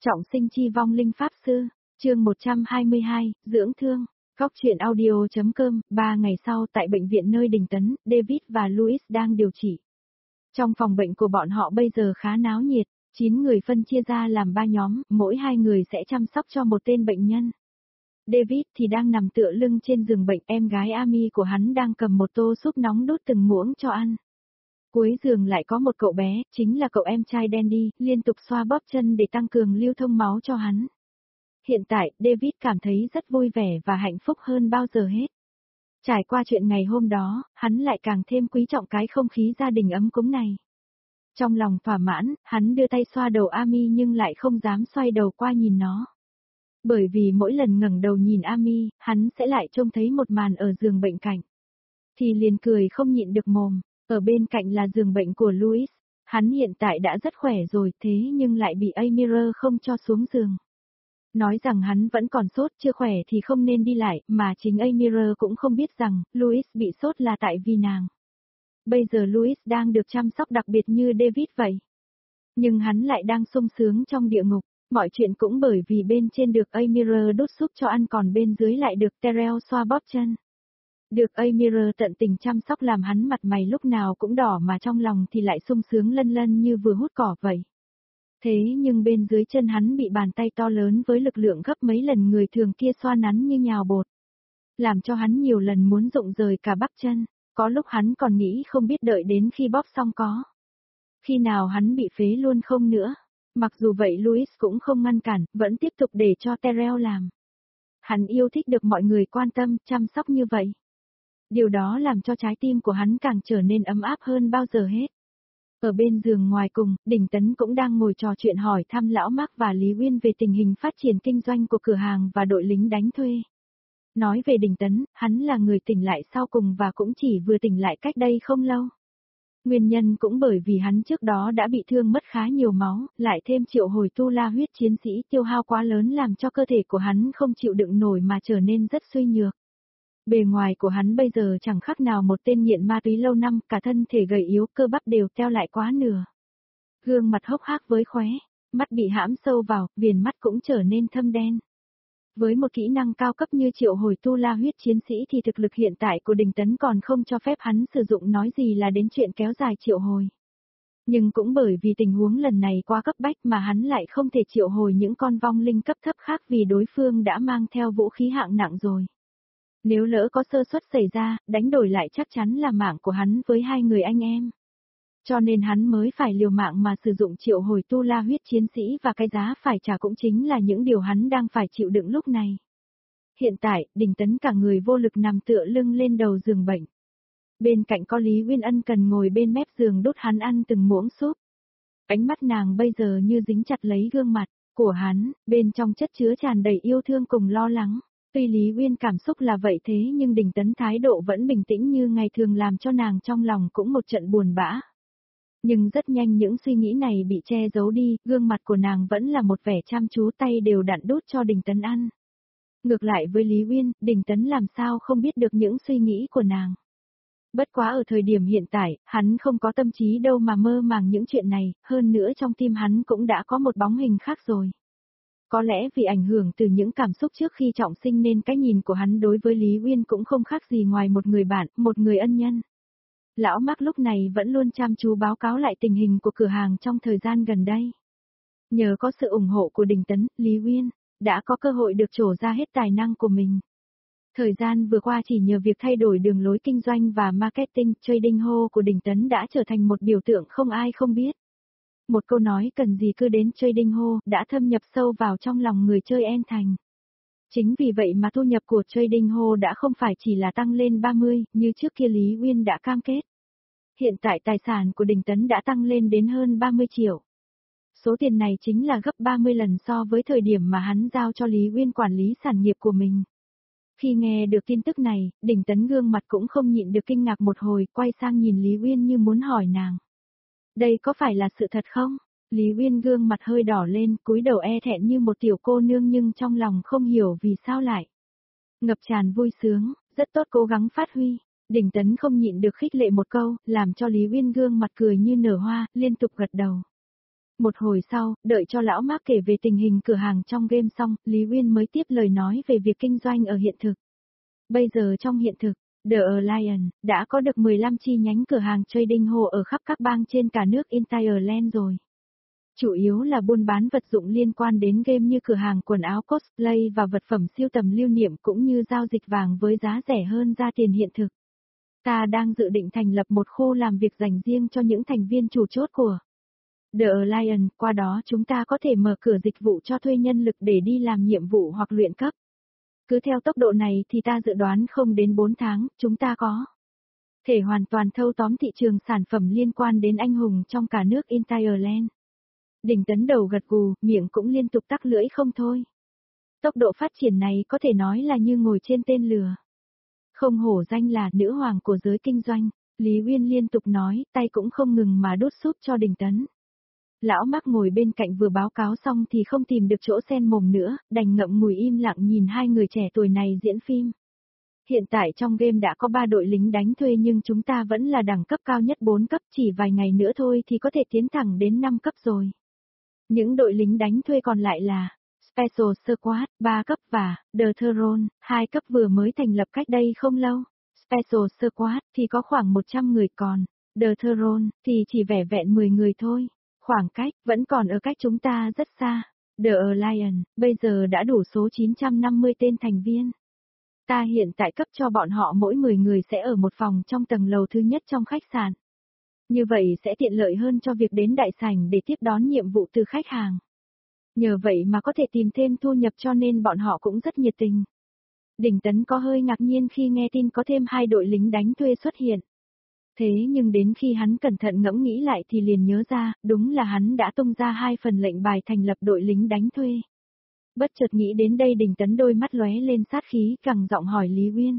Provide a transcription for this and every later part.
Trọng sinh chi vong linh pháp sư, chương 122, dưỡng thương. Góc truyện audio.com, 3 ngày sau tại bệnh viện nơi Đình Tấn, David và Louis đang điều trị. Trong phòng bệnh của bọn họ bây giờ khá náo nhiệt, 9 người phân chia ra làm 3 nhóm, mỗi 2 người sẽ chăm sóc cho một tên bệnh nhân. David thì đang nằm tựa lưng trên giường bệnh, em gái Amy của hắn đang cầm một tô súp nóng đút từng muỗng cho ăn. Cuối giường lại có một cậu bé, chính là cậu em trai Dandy, liên tục xoa bóp chân để tăng cường lưu thông máu cho hắn. Hiện tại, David cảm thấy rất vui vẻ và hạnh phúc hơn bao giờ hết. Trải qua chuyện ngày hôm đó, hắn lại càng thêm quý trọng cái không khí gia đình ấm cúng này. Trong lòng thỏa mãn, hắn đưa tay xoa đầu Amy nhưng lại không dám xoay đầu qua nhìn nó. Bởi vì mỗi lần ngẩng đầu nhìn Amy, hắn sẽ lại trông thấy một màn ở giường bệnh cạnh. Thì liền cười không nhịn được mồm. Ở bên cạnh là giường bệnh của Louis, hắn hiện tại đã rất khỏe rồi thế nhưng lại bị Amira không cho xuống giường. Nói rằng hắn vẫn còn sốt chưa khỏe thì không nên đi lại, mà chính Amira cũng không biết rằng Louis bị sốt là tại vì nàng. Bây giờ Louis đang được chăm sóc đặc biệt như David vậy. Nhưng hắn lại đang sung sướng trong địa ngục, mọi chuyện cũng bởi vì bên trên được Amira đút súp cho ăn còn bên dưới lại được Terrell xoa bóp chân. Được Amira tận tình chăm sóc làm hắn mặt mày lúc nào cũng đỏ mà trong lòng thì lại sung sướng lân lân như vừa hút cỏ vậy. Thế nhưng bên dưới chân hắn bị bàn tay to lớn với lực lượng gấp mấy lần người thường kia xoa nắn như nhào bột. Làm cho hắn nhiều lần muốn rụng rời cả bắp chân, có lúc hắn còn nghĩ không biết đợi đến khi bóp xong có. Khi nào hắn bị phế luôn không nữa. Mặc dù vậy Louis cũng không ngăn cản, vẫn tiếp tục để cho Terrell làm. Hắn yêu thích được mọi người quan tâm, chăm sóc như vậy. Điều đó làm cho trái tim của hắn càng trở nên ấm áp hơn bao giờ hết. Ở bên giường ngoài cùng, Đình Tấn cũng đang ngồi trò chuyện hỏi thăm Lão Mark và Lý Uyên về tình hình phát triển kinh doanh của cửa hàng và đội lính đánh thuê. Nói về Đình Tấn, hắn là người tỉnh lại sau cùng và cũng chỉ vừa tỉnh lại cách đây không lâu. Nguyên nhân cũng bởi vì hắn trước đó đã bị thương mất khá nhiều máu, lại thêm triệu hồi tu la huyết chiến sĩ tiêu hao quá lớn làm cho cơ thể của hắn không chịu đựng nổi mà trở nên rất suy nhược. Bề ngoài của hắn bây giờ chẳng khác nào một tên nghiện ma túy lâu năm, cả thân thể gầy yếu, cơ bắp đều teo lại quá nửa. Gương mặt hốc hác với khóe, mắt bị hãm sâu vào, viền mắt cũng trở nên thâm đen. Với một kỹ năng cao cấp như triệu hồi tu la huyết chiến sĩ thì thực lực hiện tại của Đình Tấn còn không cho phép hắn sử dụng nói gì là đến chuyện kéo dài triệu hồi. Nhưng cũng bởi vì tình huống lần này quá cấp bách mà hắn lại không thể triệu hồi những con vong linh cấp thấp khác vì đối phương đã mang theo vũ khí hạng nặng rồi. Nếu lỡ có sơ suất xảy ra, đánh đổi lại chắc chắn là mạng của hắn với hai người anh em. Cho nên hắn mới phải liều mạng mà sử dụng triệu hồi tu la huyết chiến sĩ và cái giá phải trả cũng chính là những điều hắn đang phải chịu đựng lúc này. Hiện tại, Đình Tấn cả người vô lực nằm tựa lưng lên đầu giường bệnh. Bên cạnh có Lý Uyên Ân cần ngồi bên mép giường đút hắn ăn từng muỗng súp. Ánh mắt nàng bây giờ như dính chặt lấy gương mặt của hắn, bên trong chất chứa tràn đầy yêu thương cùng lo lắng. Tuy Lý Uyên cảm xúc là vậy thế nhưng Đình Tấn thái độ vẫn bình tĩnh như ngày thường làm cho nàng trong lòng cũng một trận buồn bã. Nhưng rất nhanh những suy nghĩ này bị che giấu đi, gương mặt của nàng vẫn là một vẻ chăm chú tay đều đặn đút cho Đình Tấn ăn. Ngược lại với Lý Uyên, Đình Tấn làm sao không biết được những suy nghĩ của nàng. Bất quá ở thời điểm hiện tại, hắn không có tâm trí đâu mà mơ màng những chuyện này, hơn nữa trong tim hắn cũng đã có một bóng hình khác rồi. Có lẽ vì ảnh hưởng từ những cảm xúc trước khi trọng sinh nên cái nhìn của hắn đối với Lý Uyên cũng không khác gì ngoài một người bạn, một người ân nhân. Lão Mark lúc này vẫn luôn chăm chú báo cáo lại tình hình của cửa hàng trong thời gian gần đây. Nhờ có sự ủng hộ của Đình Tấn, Lý Uyên đã có cơ hội được trổ ra hết tài năng của mình. Thời gian vừa qua chỉ nhờ việc thay đổi đường lối kinh doanh và marketing, trading hall của Đình Tấn đã trở thành một biểu tượng không ai không biết. Một câu nói cần gì cứ đến trading hall đã thâm nhập sâu vào trong lòng người chơi En Thành. Chính vì vậy mà thu nhập của trading hall đã không phải chỉ là tăng lên 30 như trước kia Lý Uyên đã cam kết. Hiện tại tài sản của Đình Tấn đã tăng lên đến hơn 30 triệu. Số tiền này chính là gấp 30 lần so với thời điểm mà hắn giao cho Lý Uyên quản lý sản nghiệp của mình. Khi nghe được tin tức này, Đình Tấn gương mặt cũng không nhịn được kinh ngạc một hồi, quay sang nhìn Lý Uyên như muốn hỏi nàng. Đây có phải là sự thật không? Lý Uyên gương mặt hơi đỏ lên, cúi đầu e thẹn như một tiểu cô nương nhưng trong lòng không hiểu vì sao lại. Ngập tràn vui sướng, rất tốt cố gắng phát huy. Đình Tấn không nhịn được khích lệ một câu, làm cho Lý Uyên gương mặt cười như nở hoa, liên tục gật đầu. Một hồi sau, đợi cho lão Mark kể về tình hình cửa hàng trong game xong, Lý Uyên mới tiếp lời nói về việc kinh doanh ở hiện thực. Bây giờ trong hiện thực, The Alliance đã có được 15 chi nhánh cửa hàng trading hall ở khắp các bang trên cả nước Ireland rồi. Chủ yếu là buôn bán vật dụng liên quan đến game như cửa hàng quần áo cosplay và vật phẩm sưu tầm lưu niệm cũng như giao dịch vàng với giá rẻ hơn ra tiền hiện thực. Ta đang dự định thành lập một khu làm việc dành riêng cho những thành viên chủ chốt của The Alliance, qua đó chúng ta có thể mở cửa dịch vụ cho thuê nhân lực để đi làm nhiệm vụ hoặc luyện cấp. Cứ theo tốc độ này thì ta dự đoán không đến 4 tháng, chúng ta có thể hoàn toàn thâu tóm thị trường sản phẩm liên quan đến anh hùng trong cả nước Ireland. Đỉnh Tấn đầu gật gù, miệng cũng liên tục tắc lưỡi không thôi. Tốc độ phát triển này có thể nói là như ngồi trên tên lừa. Không hổ danh là nữ hoàng của giới kinh doanh, Lý Uyên liên tục nói, tay cũng không ngừng mà đút súp cho Đỉnh Tấn. Lão Mark ngồi bên cạnh vừa báo cáo xong thì không tìm được chỗ sen mồm nữa, đành ngậm ngùi im lặng nhìn hai người trẻ tuổi này diễn phim. Hiện tại trong game đã có 3 đội lính đánh thuê nhưng chúng ta vẫn là đẳng cấp cao nhất 4 cấp, chỉ vài ngày nữa thôi thì có thể tiến thẳng đến 5 cấp rồi. Những đội lính đánh thuê còn lại là Special Squad, 3 cấp và The Throne, 2 cấp vừa mới thành lập cách đây không lâu. Special Squad thì có khoảng 100 người còn, The Throne thì chỉ vẻn vẹn 10 người thôi. Khoảng cách vẫn còn ở cách chúng ta rất xa. The Alliance bây giờ đã đủ số 950 tên thành viên. Ta hiện tại cấp cho bọn họ mỗi 10 người sẽ ở một phòng trong tầng lầu thứ nhất trong khách sạn. Như vậy sẽ tiện lợi hơn cho việc đến đại sảnh để tiếp đón nhiệm vụ từ khách hàng. Nhờ vậy mà có thể tìm thêm thu nhập cho nên bọn họ cũng rất nhiệt tình. Đỉnh Tấn có hơi ngạc nhiên khi nghe tin có thêm 2 đội lính đánh thuê xuất hiện. Thế nhưng đến khi hắn cẩn thận ngẫm nghĩ lại thì liền nhớ ra, đúng là hắn đã tung ra 2 phần lệnh bài thành lập đội lính đánh thuê. Bất chợt nghĩ đến đây Đỉnh Tấn đôi mắt lóe lên sát khí gằn giọng hỏi Lý Uyên.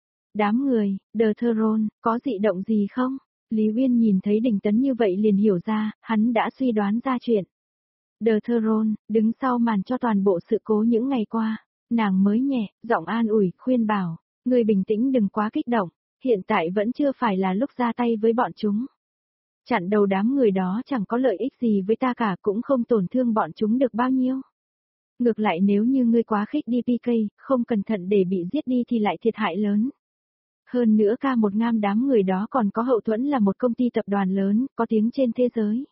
Đám người, The Throne, có dị động gì không? Lý Uyên nhìn thấy Đỉnh Tấn như vậy liền hiểu ra, hắn đã suy đoán ra chuyện. The Throne, đứng sau màn cho toàn bộ sự cố những ngày qua, nàng mới nhẹ, giọng an ủi, khuyên bảo, người bình tĩnh đừng quá kích động, hiện tại vẫn chưa phải là lúc ra tay với bọn chúng. Chặn đầu đám người đó chẳng có lợi ích gì với ta cả cũng không tổn thương bọn chúng được bao nhiêu. Ngược lại nếu như ngươi quá khích đi PK, không cẩn thận để bị giết đi thì lại thiệt hại lớn. Hơn nữa ca một ngam đám người đó còn có hậu thuẫn là một công ty tập đoàn lớn, có tiếng trên thế giới.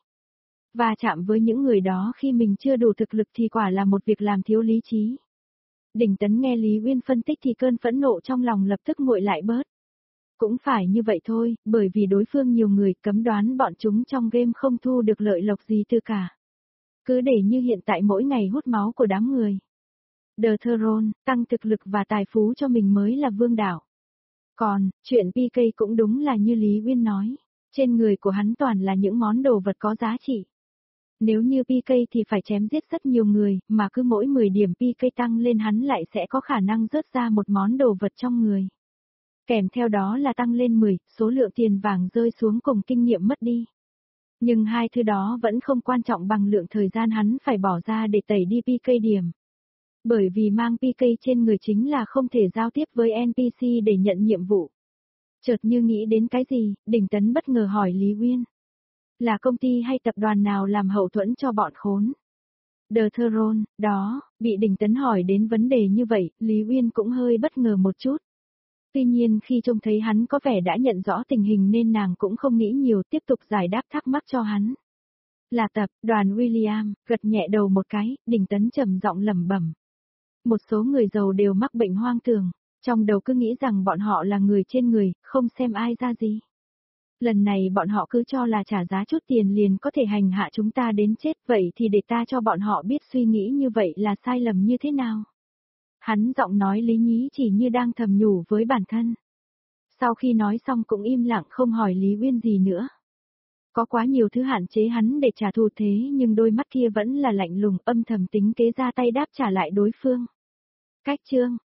Và chạm với những người đó khi mình chưa đủ thực lực thì quả là một việc làm thiếu lý trí. Đỉnh Tấn nghe Lý Uyên phân tích thì cơn phẫn nộ trong lòng lập tức nguội lại bớt. Cũng phải như vậy thôi, bởi vì đối phương nhiều người cấm đoán bọn chúng trong game không thu được lợi lộc gì từ cả. Cứ để như hiện tại mỗi ngày hút máu của đám người. The Throne, tăng thực lực và tài phú cho mình mới là vương đạo. Còn, chuyện PK cũng đúng là như Lý Uyên nói, trên người của hắn toàn là những món đồ vật có giá trị. Nếu như PK thì phải chém giết rất nhiều người, mà cứ mỗi 10 điểm PK tăng lên hắn lại sẽ có khả năng rớt ra một món đồ vật trong người. Kèm theo đó là tăng lên 10, số lượng tiền vàng rơi xuống cùng kinh nghiệm mất đi. Nhưng hai thứ đó vẫn không quan trọng bằng lượng thời gian hắn phải bỏ ra để tẩy đi PK điểm. Bởi vì mang PK trên người chính là không thể giao tiếp với NPC để nhận nhiệm vụ. Chợt như nghĩ đến cái gì, Đỉnh Tấn bất ngờ hỏi Lý Uyên. Là công ty hay tập đoàn nào làm hậu thuẫn cho bọn khốn? The Throne, đó, bị Đỉnh Tấn hỏi đến vấn đề như vậy, Lý Uyên cũng hơi bất ngờ một chút. Tuy nhiên khi trông thấy hắn có vẻ đã nhận rõ tình hình nên nàng cũng không nghĩ nhiều tiếp tục giải đáp thắc mắc cho hắn. Là tập đoàn William, gật nhẹ đầu một cái, Đỉnh Tấn trầm giọng lẩm bẩm. Một số người giàu đều mắc bệnh hoang tưởng, trong đầu cứ nghĩ rằng bọn họ là người trên người, không xem ai ra gì. Lần này bọn họ cứ cho là trả giá chút tiền liền có thể hành hạ chúng ta đến chết, vậy thì để ta cho bọn họ biết suy nghĩ như vậy là sai lầm như thế nào. Hắn giọng nói lý nhí chỉ như đang thầm nhủ với bản thân. Sau khi nói xong cũng im lặng không hỏi Lý Uyên gì nữa. Có quá nhiều thứ hạn chế hắn để trả thù thế nhưng đôi mắt kia vẫn là lạnh lùng âm thầm tính kế ra tay đáp trả lại đối phương. Cách chương